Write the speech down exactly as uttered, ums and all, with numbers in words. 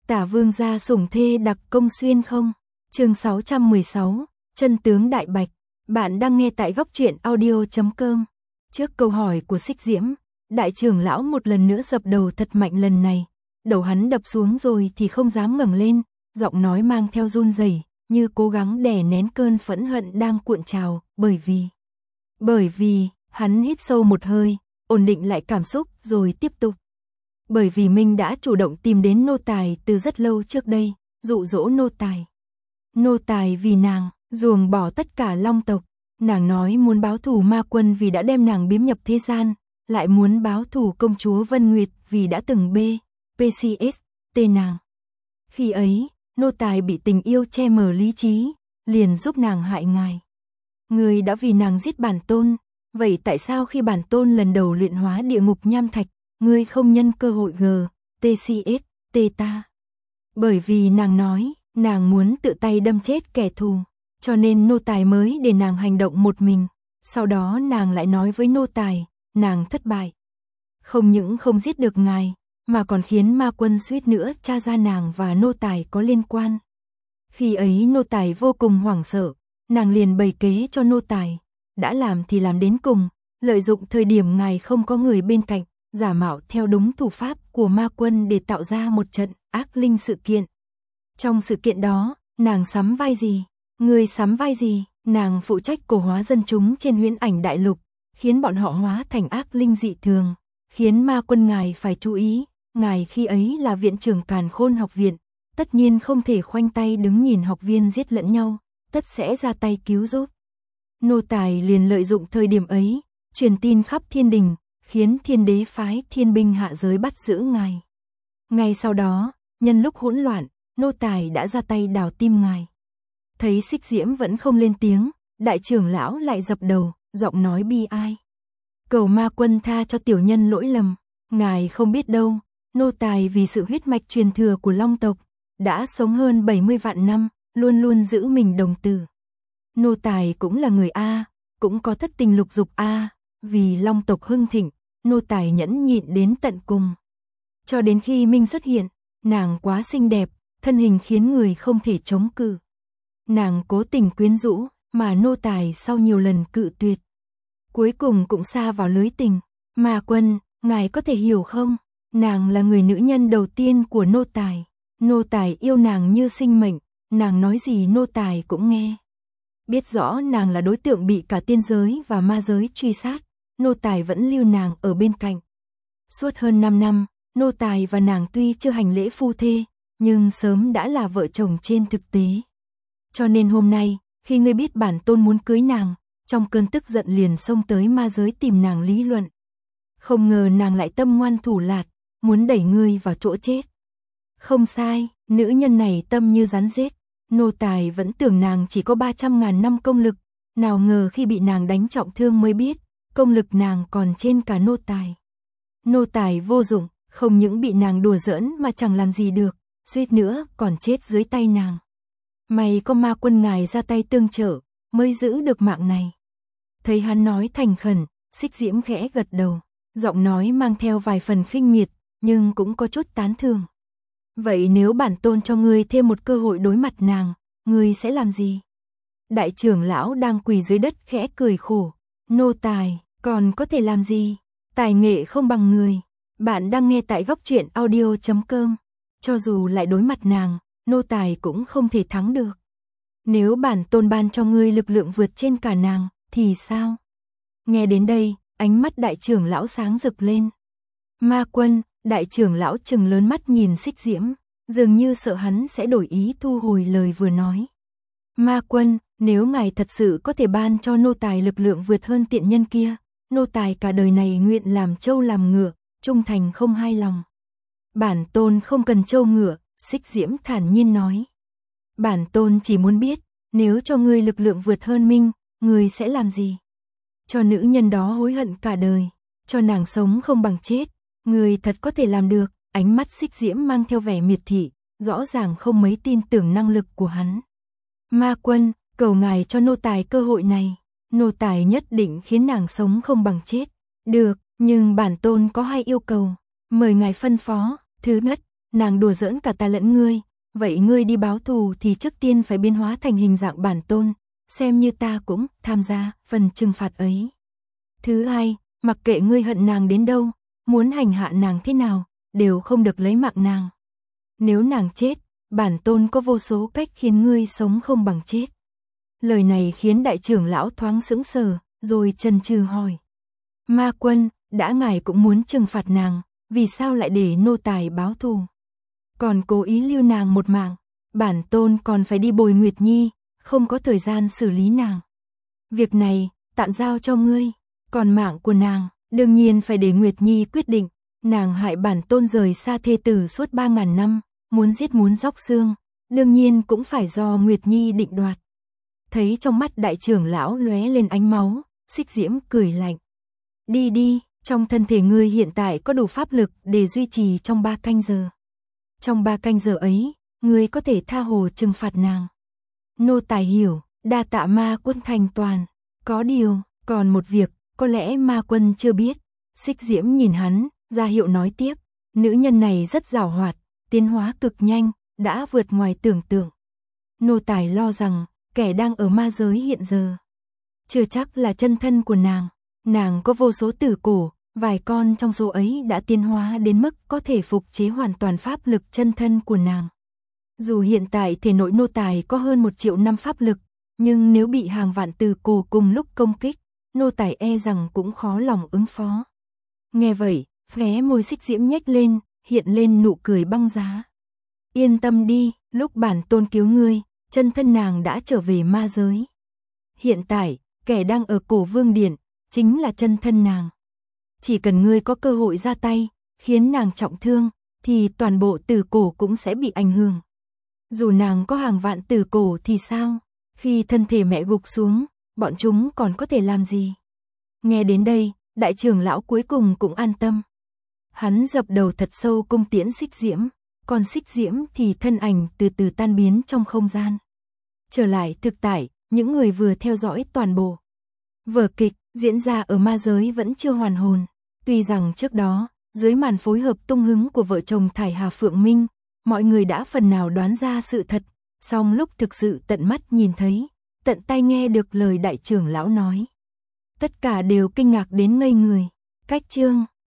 Tả vương gia sủng thê đặc công xuyên không? Chương sáu trăm mười sáu, chân tướng đại bạch. Bạn đang nghe tại góc truyện audio chấm com. Trước câu hỏi của Xích Diễm, đại trưởng lão một lần nữa dập đầu thật mạnh, lần này đầu hắn đập xuống rồi thì không dám ngẩng lên, giọng nói mang theo run rẩy, như cố gắng đè nén cơn phẫn hận đang cuộn trào, bởi vì bởi vì hắn hít sâu một hơi, ổn định lại cảm xúc rồi tiếp tục. Bởi vì Minh đã chủ động tìm đến nô tài từ rất lâu trước đây, dụ dỗ nô tài. Nô tài vì nàng, ruồng bỏ tất cả Long tộc. Nàng nói muốn báo thù Ma Quân vì đã đem nàng biếm nhập thế gian, lại muốn báo thù công chúa Vân Nguyệt vì đã từng bê, pê xê ét, tê nàng. Khi ấy, nô tài bị tình yêu che mờ lý trí, liền giúp nàng hại ngài. Người đã vì nàng giết bản tôn, vậy tại sao khi bản tôn lần đầu luyện hóa địa ngục nham thạch, ngươi không nhân cơ hội g, tê xê ét, tê ta? Bởi vì nàng nói, nàng muốn tự tay đâm chết kẻ thù, cho nên nô tài mới để nàng hành động một mình. Sau đó nàng lại nói với nô tài, nàng thất bại. Không những không giết được ngài, mà còn khiến Ma Quân suýt nữa tra ra nàng và nô tài có liên quan. Khi ấy nô tài vô cùng hoảng sợ, nàng liền bày kế cho nô tài, đã làm thì làm đến cùng, lợi dụng thời điểm ngài không có người bên cạnh, giả mạo theo đúng thủ pháp của Ma Quân để tạo ra một trận ác linh sự kiện. Trong sự kiện đó, nàng sắm vai gì? Người sắm vai gì? Nàng phụ trách cổ hóa dân chúng trên Huyễn Ảnh Đại Lục, khiến bọn họ hóa thành ác linh dị thường, khiến Ma Quân ngài phải chú ý, ngài khi ấy là viện trưởng Càn Khôn học viện, tất nhiên không thể khoanh tay đứng nhìn học viên giết lẫn nhau, tất sẽ ra tay cứu giúp. Nô tài liền lợi dụng thời điểm ấy, truyền tin khắp thiên đình, khiến thiên đế phái thiên binh hạ giới bắt giữ ngài. Ngay sau đó, nhân lúc hỗn loạn, nô tài đã ra tay đào tim ngài. Thấy Xích Diễm vẫn không lên tiếng, đại trưởng lão lại dập đầu, giọng nói bi ai. Cầu Ma Quân tha cho tiểu nhân lỗi lầm, ngài không biết đâu, nô tài vì sự huyết mạch truyền thừa của Long tộc, đã sống hơn bảy mươi vạn năm, luôn luôn giữ mình đồng tử. Nô tài cũng là người A, cũng có thất tình lục dục A, vì Long tộc hưng thịnh, nô tài nhẫn nhịn đến tận cùng. Cho đến khi Minh xuất hiện, nàng quá xinh đẹp, thân hình khiến người không thể chống cự. Nàng cố tình quyến rũ, mà nô tài sau nhiều lần cự tuyệt, cuối cùng cũng sa vào lưới tình. Ma Quân, ngài có thể hiểu không? Nàng là người nữ nhân đầu tiên của nô tài. Nô tài yêu nàng như sinh mệnh, nàng nói gì nô tài cũng nghe. Biết rõ nàng là đối tượng bị cả tiên giới và ma giới truy sát, nô tài vẫn lưu nàng ở bên cạnh. Suốt hơn năm năm, nô tài và nàng tuy chưa hành lễ phu thê, nhưng sớm đã là vợ chồng trên thực tế. Cho nên hôm nay, khi ngươi biết bản tôn muốn cưới nàng, trong cơn tức giận liền xông tới ma giới tìm nàng lý luận. Không ngờ nàng lại tâm ngoan thủ lạt, muốn đẩy ngươi vào chỗ chết. Không sai, nữ nhân này tâm như rắn rết, nô tài vẫn tưởng nàng chỉ có ba trăm ngàn năm công lực, nào ngờ khi bị nàng đánh trọng thương mới biết, công lực nàng còn trên cả nô tài. Nô tài vô dụng, không những bị nàng đùa giỡn mà chẳng làm gì được, suýt nữa còn chết dưới tay nàng. May có Ma Quân ngài ra tay tương trợ, mới giữ được mạng này. Thấy hắn nói thành khẩn, Xích Diễm khẽ gật đầu, giọng nói mang theo vài phần khinh miệt, nhưng cũng có chút tán thưởng. Vậy nếu bản tôn cho ngươi thêm một cơ hội đối mặt nàng, ngươi sẽ làm gì? Đại trưởng lão đang quỳ dưới đất khẽ cười khổ. Nô tài, còn có thể làm gì? Tài nghệ không bằng người. Bạn đang nghe tại góc truyện audio chấm com. Cho dù lại đối mặt nàng, nô tài cũng không thể thắng được. Nếu bản tôn ban cho ngươi lực lượng vượt trên cả nàng, thì sao? Nghe đến đây, ánh mắt đại trưởng lão sáng rực lên. Ma Quân, đại trưởng lão trừng lớn mắt nhìn Xích Diễm, dường như sợ hắn sẽ đổi ý thu hồi lời vừa nói. Ma Quân, nếu ngài thật sự có thể ban cho nô tài lực lượng vượt hơn tiện nhân kia, nô tài cả đời này nguyện làm trâu làm ngựa, trung thành không hai lòng. Bản tôn không cần trâu ngựa, Xích Diễm thản nhiên nói. Bản tôn chỉ muốn biết, nếu cho ngươi lực lượng vượt hơn Minh, ngươi sẽ làm gì? Cho nữ nhân đó hối hận cả đời, cho nàng sống không bằng chết, ngươi thật có thể làm được. Ánh mắt Xích Diễm mang theo vẻ miệt thị, rõ ràng không mấy tin tưởng năng lực của hắn. Ma Quân, cầu ngài cho nô tài cơ hội này, nô tài nhất định khiến nàng sống không bằng chết. Được, nhưng bản tôn có hai yêu cầu, mời ngài phân phó. Thứ nhất, nàng đùa giỡn cả ta lẫn ngươi, vậy ngươi đi báo thù thì trước tiên phải biến hóa thành hình dạng bản tôn, xem như ta cũng tham gia phần trừng phạt ấy. Thứ hai, mặc kệ ngươi hận nàng đến đâu, muốn hành hạ nàng thế nào, đều không được lấy mạng nàng. Nếu nàng chết, bản tôn có vô số cách khiến ngươi sống không bằng chết. Lời này khiến đại trưởng lão thoáng sững sờ, rồi chần chừ hỏi. Ma quân, đã ngài cũng muốn trừng phạt nàng, vì sao lại để nô tài báo thù? Còn cố ý lưu nàng một mạng, bản tôn còn phải đi bồi Nguyệt Nhi, không có thời gian xử lý nàng. Việc này, tạm giao cho ngươi, còn mạng của nàng, đương nhiên phải để Nguyệt Nhi quyết định. Nàng hại bản tôn rời xa thê tử suốt ba ngàn năm, muốn giết muốn róc xương, đương nhiên cũng phải do Nguyệt Nhi định đoạt. Thấy trong mắt đại trưởng lão lóe lên ánh máu, Xích Diễm cười lạnh. Đi đi, trong thân thể ngươi hiện tại có đủ pháp lực để duy trì trong ba canh giờ. Trong ba canh giờ ấy, ngươi có thể tha hồ trừng phạt nàng. Nô tài hiểu, đa tạ ma quân thành toàn. Có điều, còn một việc, có lẽ ma quân chưa biết. Xích Diễm nhìn hắn, ra hiệu nói tiếp. Nữ nhân này rất giàu hoạt, tiến hóa cực nhanh, đã vượt ngoài tưởng tượng. Nô tài lo rằng, kẻ đang ở ma giới hiện giờ, chưa chắc là chân thân của nàng. Nàng có vô số tử cổ, vài con trong số ấy đã tiến hóa đến mức có thể phục chế hoàn toàn pháp lực chân thân của nàng. Dù hiện tại thể nội nô tài có hơn một triệu năm pháp lực, nhưng nếu bị hàng vạn tử cổ cùng lúc công kích, nô tài e rằng cũng khó lòng ứng phó. Nghe vậy, khóe môi Xích Diễm nhếch lên, hiện lên nụ cười băng giá. Yên tâm đi, lúc bản tôn cứu ngươi, chân thân nàng đã trở về ma giới. Hiện tại, kẻ đang ở Cổ Vương Điện, chính là chân thân nàng. Chỉ cần ngươi có cơ hội ra tay, khiến nàng trọng thương, thì toàn bộ tử cổ cũng sẽ bị ảnh hưởng. Dù nàng có hàng vạn tử cổ thì sao? Khi thân thể mẹ gục xuống, bọn chúng còn có thể làm gì? Nghe đến đây, đại trưởng lão cuối cùng cũng an tâm. Hắn dập đầu thật sâu cung tiễn Xích Diễm, còn Xích Diễm thì thân ảnh từ từ tan biến trong không gian. Trở lại thực tại, những người vừa theo dõi toàn bộ vở kịch diễn ra ở ma giới vẫn chưa hoàn hồn. Tuy rằng trước đó, dưới màn phối hợp tung hứng của vợ chồng Thải Hà Phượng Minh, mọi người đã phần nào đoán ra sự thật, song lúc thực sự tận mắt nhìn thấy, tận tai nghe được lời đại trưởng lão nói, tất cả đều kinh ngạc đến ngây người. Cách chương